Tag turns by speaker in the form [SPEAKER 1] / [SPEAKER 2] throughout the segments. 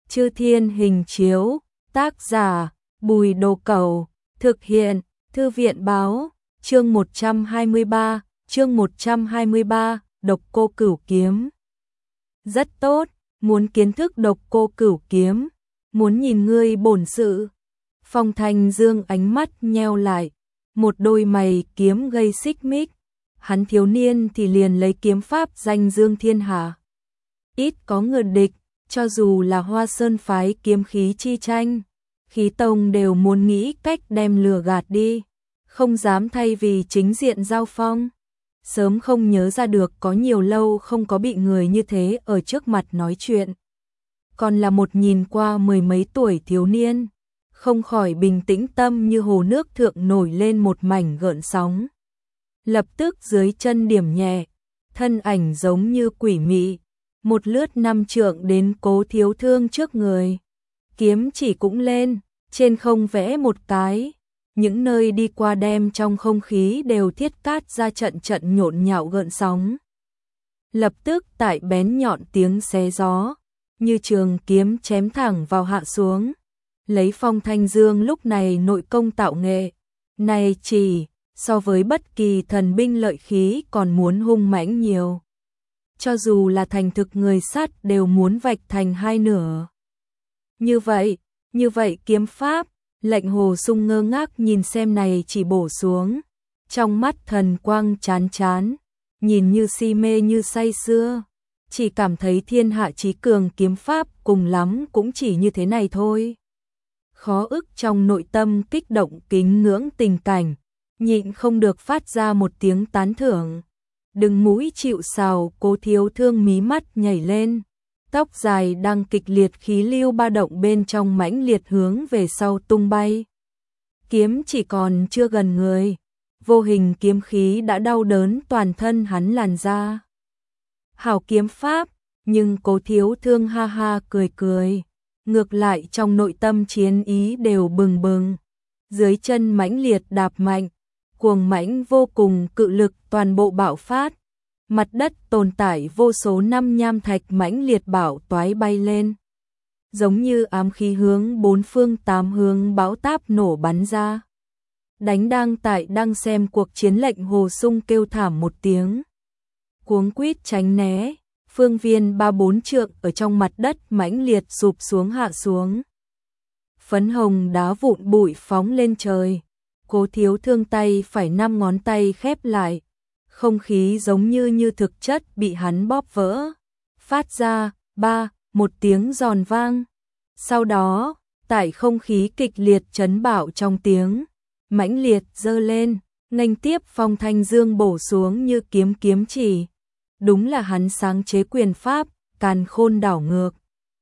[SPEAKER 1] Chư Thiên Hình Chiếu, tác giả Bùi Đồ Cẩu, thực hiện Thư viện Báo, chương 123, Độc Cô Cửu Kiếm. Rất tốt, muốn kiến thức Độc Cô Cửu Kiếm, muốn nhìn ngươi bổn sự. Phong Thanh Dương ánh mắt nheo lại, một đôi mày kiếm gây xích mích, hắn thiếu niên thì liền lấy kiếm pháp danh dương thiên hạ. Ít có người địch, cho dù là Hoa Sơn phái kiếm khí chi tranh, khí tông đều muốn nghĩ cách đem lừa gạt đi, không dám thay vì chính diện giao phong. Sớm không nhớ ra được có nhiều lâu không có bị người như thế ở trước mặt nói chuyện. Còn là một nhìn qua mười mấy tuổi thiếu niên, không khỏi bình tĩnh tâm như hồ nước thượng nổi lên một mảnh gợn sóng. Lập tức dưới chân điểm nhẹ, thân ảnh giống như quỷ mị, một lướt 5 trượng đến Cố Thiếu Thương trước người. Kiếm chỉ cũng lên, trên không vẽ một cái, những nơi đi qua đem trong không khí đều thiết cát ra trận trận nhộn nhạo gợn sóng. Lập tức tại bén nhọn tiếng xé gió, như trường kiếm chém thẳng vào hạ xuống. Lấy Phong Thanh Dương lúc này nội công tạo nghệ, này chỉ so với bất kỳ thần binh lợi khí còn muốn hung mãnh nhiều. Cho dù là thành thực người sắt đều muốn vạch thành hai nửa. Như vậy kiếm pháp, Lệnh Hồ Sung ngơ ngác nhìn xem này chỉ bổ xuống, trong mắt thần quang chán chán, nhìn như si mê như say sưa, chỉ cảm thấy thiên hạ chí cường kiếm pháp cùng lắm cũng chỉ như thế này thôi. Khó ức trong nội tâm kích động kính ngưỡng tình cảnh, nhịn không được phát ra một tiếng tán thưởng. Đừng mũi chịu sào, Cố Thiếu Thương mí mắt nhảy lên, tóc dài đang kịch liệt khí lưu ba động bên trong mãnh liệt hướng về sau tung bay. Kiếm chỉ còn chưa gần người, vô hình kiếm khí đã đau đớn toàn thân hắn làn ra. Hảo kiếm pháp, nhưng Cố Thiếu Thương ha ha cười cười, ngược lại trong nội tâm chiến ý đều bừng bừng. Dưới chân mãnh liệt đạp mạnh, cuồng mãnh vô cùng cự lực toàn bộ bạo phát. Mặt đất tồn tại vô số năm nham thạch mãnh liệt bão toái bay lên. Giống như ám khí hướng bốn phương tám hướng bão táp nổ bắn ra. Đánh đang xem cuộc chiến Lệnh Hồ Sung kêu thảm một tiếng. Cuống quýt tránh né, phương viên 3-4 trượng ở trong mặt đất mãnh liệt sụp xuống hạ xuống. Phấn hồng đá vụn bụi phóng lên trời. Cố Thiếu Thương tay phải 5 ngón tay khép lại. Không khí giống như thực chất bị hắn bóp vỡ. Phát ra, một tiếng giòn vang. Sau đó, tại không khí kịch liệt chấn bạo trong tiếng, mãnh liệt giơ lên, nghênh tiếp Phong Thanh Dương bổ xuống như kiếm chỉ. Đúng là hắn sáng chế quyền pháp, càn khôn đảo ngược.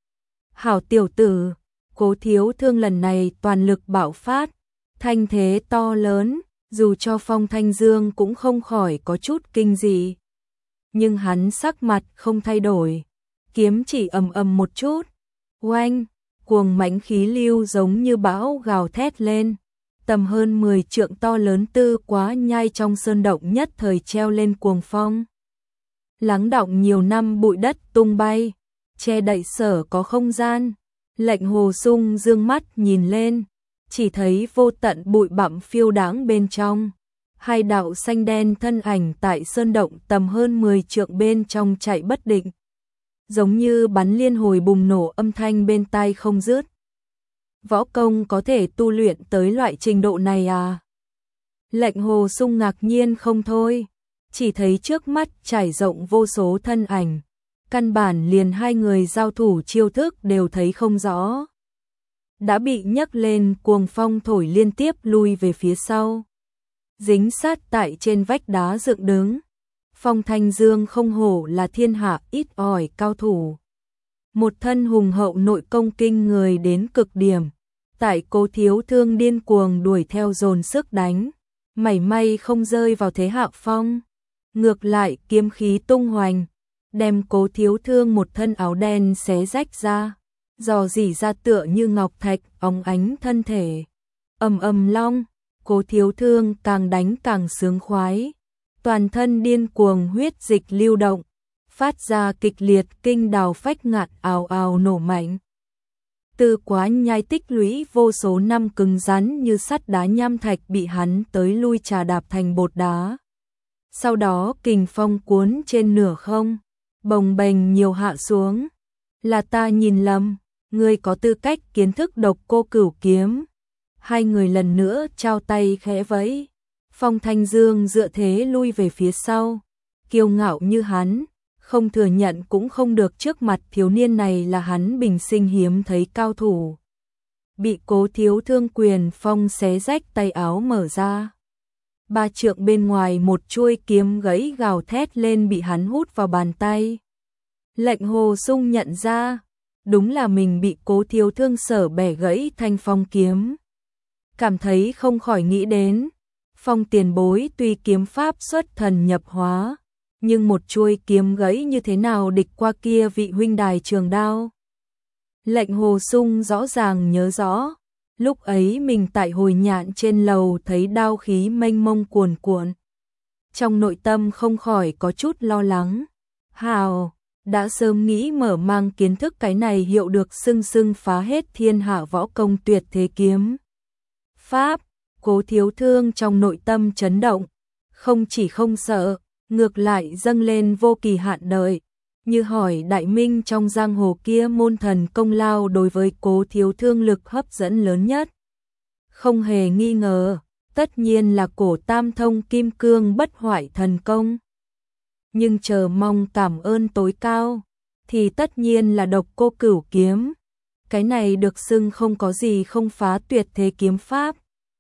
[SPEAKER 1] Hảo tiểu tử, Cố Thiếu Thương lần này toàn lực bạo phát, thanh thế to lớn, dù cho Phong Thanh Dương cũng không khỏi có chút kinh dị. Nhưng hắn sắc mặt không thay đổi, kiếm chỉ ầm một chút, oanh, cuồng mãnh khí lưu giống như bão gào thét lên, tầm hơn 10 trượng to lớn tư quá nhai trong sơn động nhất thời treo lên cuồng phong. Lắng đọng nhiều năm bụi đất tung bay, che đậy sở có không gian. Lệnh Hồ Sung dương mắt nhìn lên, chỉ thấy vô tận bụi bặm phiêu đáng bên trong. Hai đạo xanh đen thân ảnh tại sơn động tầm hơn 10 trượng bên trong chạy bất định. Giống như bắn liên hồi bùng nổ âm thanh bên tai không dứt. Võ công có thể tu luyện tới loại trình độ này à? Lệnh Hồ Sung ngạc nhiên không thôi, chỉ thấy trước mắt trải rộng vô số thân ảnh. Căn bản liền hai người giao thủ chiêu thức đều thấy không rõ. Đã bị nhấc lên cuồng phong thổi liên tiếp lui về phía sau. Dính sát tại trên vách đá dựng đứng. Phong Thanh Dương không hổ là thiên hạ ít ỏi cao thủ. Một thân hùng hậu nội công kinh người đến cực điểm. Tại Cố Thiếu Thương điên cuồng đuổi theo dồn sức đánh. Mảy may không rơi vào thế hạ phong. Ngược lại kiếm khí tung hoành. Đem Cố Thiếu Thương một thân áo đen xé rách ra. Dò dỉ ra tựa như ngọc thạch óng ánh thân thể. Ầm long, Cố Thiếu Thương càng đánh càng sướng khoái. Toàn thân điên cuồng huyết dịch lưu động, phát ra kịch liệt kinh đào phách ngạt ào ào nổ mạnh. Tư Quá Nhai tích lũy vô số năm cứng rắn như sắt đá nham thạch bị hắn tới lui trà đạp thành bột đá. Sau đó kình phong cuốn trên nửa không, bồng bềnh nhiều hạ xuống. Là ta nhìn lầm, ngươi có tư cách kiến thức Độc Cô Cửu Kiếm. Hai người lần nữa trao tay khẽ vẫy. Phong Thanh Dương dựa thế lui về phía sau, kiêu ngạo như hắn, không thừa nhận cũng không được, trước mặt thiếu niên này là hắn bình sinh hiếm thấy cao thủ. Bị Cố Thiếu Thương quyền phong xé rách, tay áo mở ra. 3 trượng bên ngoài một chuôi kiếm gãy gào thét lên bị hắn hút vào bàn tay. Lệnh Hồ Sung nhận ra, đúng là mình bị Cố Thiếu Thương sở bẻ gãy thanh phong kiếm. Cảm thấy không khỏi nghĩ đến, Phong tiền bối tuy kiếm pháp xuất thần nhập hóa, nhưng một chuôi kiếm gãy như thế nào địch qua kia vị huynh đài trường đao. Lệnh Hồ Sung rõ ràng nhớ rõ, lúc ấy mình tại Hồi Nhạn trên lầu thấy đao khí mênh mông cuồn cuộn. Trong nội tâm không khỏi có chút lo lắng. Hào, đã sớm nghĩ mở mang kiến thức cái này hiệu được xưng xưng phá hết thiên hạ võ công tuyệt thế kiếm pháp. Cố Thiếu Thương trong nội tâm chấn động, không chỉ không sợ, ngược lại dâng lên vô kỳ hạn đợi, như hỏi đại minh trong giang hồ kia môn thần công lao đối với Cố Thiếu Thương lực hấp dẫn lớn nhất. Không hề nghi ngờ, tất nhiên là Cổ Tam Thông Kim Cương Bất Hoại thần công. Nhưng chờ mong cảm ơn tối cao, thì tất nhiên là Độc Cô Cửu Kiếm. Cái này được xưng không có gì không phá tuyệt thế kiếm pháp.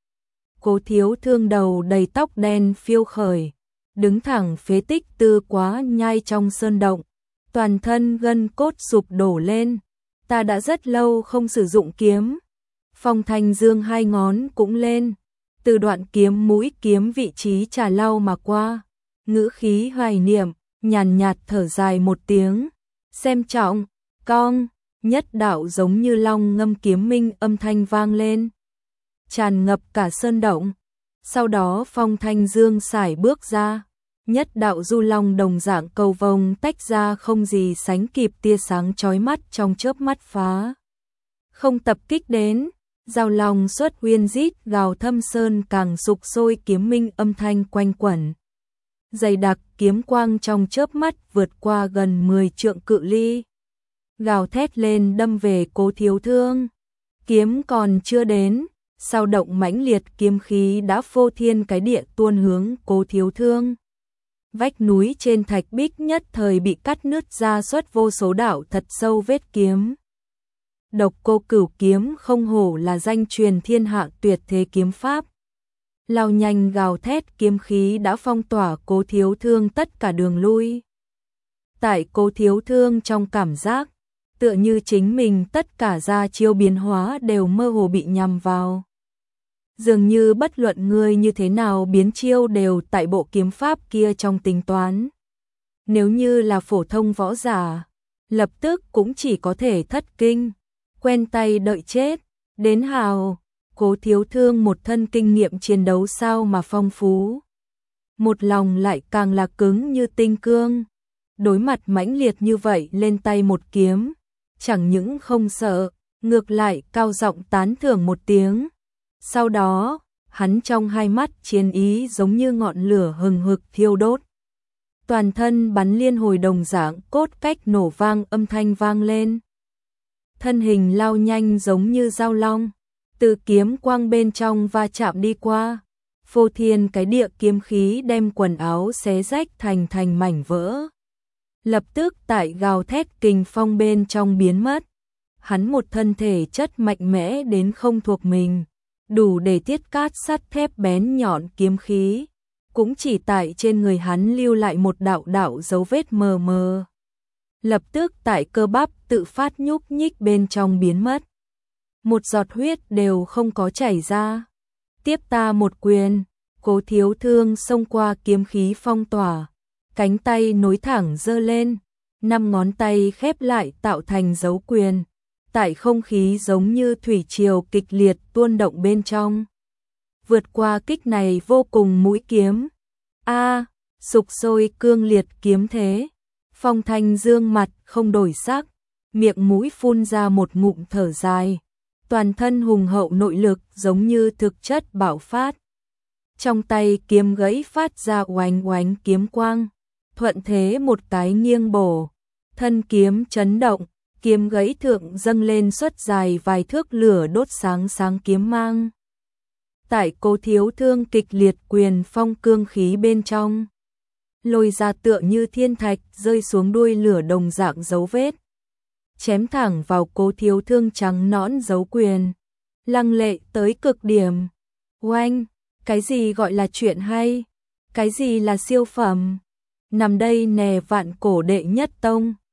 [SPEAKER 1] Cố Thiếu Thương đầu đầy tóc đen phiêu khởi, đứng thẳng phế tích Tư Quá Nhai trong sơn động, toàn thân gân cốt sụp đổ lên. Ta đã rất lâu không sử dụng kiếm. Phong Thanh Dương hai ngón cũng lên, từ đoạn kiếm mũi kiếm vị trí trà lau mà qua, ngữ khí hoài niệm, nhàn nhạt thở dài một tiếng, xem trọng, cong, nhất đạo giống như long ngâm kiếm minh âm thanh vang lên, tràn ngập cả sơn động. Sau đó Phong Thanh Dương sải bước ra, nhất đạo du long đồng dạng cầu vồng tách ra không gì sánh kịp tia sáng chói mắt trong chớp mắt phá. Không tập kích đến, giao long xuất huyên rít gào thâm sơn càng sục sôi kiếm minh âm thanh quanh quẩn. Dày đặc kiếm quang trong chớp mắt vượt qua gần 10 trượng cự ly. Gào thét lên đâm về Cố Thiếu Thương. Kiếm còn chưa đến, sao động mãnh liệt kiếm khí đã phô thiên cái địa tuôn hướng Cố Thiếu Thương. Vách núi trên thạch bích nhất thời bị cắt nứt ra xuất vô số đạo thật sâu vết kiếm. Độc Cô Cửu Kiếm không hổ là danh truyền thiên hạ tuyệt thế kiếm pháp. Lao nhanh gào thét kiếm khí đã phong tỏa Cố Thiếu Thương tất cả đường lui. Tại Cố Thiếu Thương trong cảm giác, tựa như chính mình tất cả ra chiêu biến hóa đều mơ hồ bị nhằm vào. Dường như bất luận người như thế nào biến chiêu đều tại bộ kiếm pháp kia trong tính toán. Nếu như là phổ thông võ giả, lập tức cũng chỉ có thể thất kinh, quen tay đợi chết. Đến hào, Cố Thiếu Thương một thân kinh nghiệm chiến đấu sao mà phong phú. Một lòng lại càng là cứng như tinh cương. Đối mặt mãnh liệt như vậy lên tay một kiếm, chẳng những không sợ, ngược lại cao giọng tán thưởng một tiếng. Sau đó, hắn trong hai mắt chiến ý giống như ngọn lửa hừng hực thiêu đốt. Toàn thân bắn liên hồi đồng dạng cốt cách nổ vang âm thanh vang lên. Thân hình lao nhanh giống như dao long, từ kiếm quang bên trong va chạm đi qua. Phô thiên cái địa kiếm khí đem quần áo xé rách thành mảnh vỡ. Lập tức tại gào thét kình phong bên trong biến mất. Hắn một thân thể chất mạnh mẽ đến không thuộc mình, đủ để tiết cát sắt thép bén nhọn kiếm khí, cũng chỉ tại trên người hắn lưu lại một đạo đạo dấu vết mờ mờ. Lập tức tại cơ bắp tự phát nhúc nhích bên trong biến mất. Một giọt huyết đều không có chảy ra. Tiếp ta một quyền, Cố Thiếu Thương xông qua kiếm khí phong tỏa, cánh tay nối thẳng giơ lên, 5 ngón tay khép lại tạo thành dấu quyền. Tại không khí giống như thủy triều kịch liệt tuôn động bên trong. Vượt qua kích này vô cùng mũi kiếm. Sục sôi cương liệt kiếm thế. Phong Thanh Dương mặt không đổi sắc, miệng mũi phun ra một ngụm thở dài, toàn thân hùng hậu nội lực giống như thực chất bạo phát. Trong tay kiếm gãy phát ra oánh oánh kiếm quang, thuận thế một cái nghiêng bổ, thân kiếm chấn động, kiếm gãy thượng dâng lên xuất dài vài thước lửa đốt sáng sáng kiếm mang. Tại Cố Thiếu Thương kịch liệt quyền phong cương khí bên trong, lôi ra tựa như thiên thạch rơi xuống đuôi lửa đồng dạng dấu vết, chém thẳng vào Cố Thiếu Thương trắng nõn dấu quyền, lăng lệ tới cực điểm. Oanh, cái gì gọi là chuyện hay? Cái gì là siêu phẩm? Nằm đây nè vạn cổ đệ nhất tông.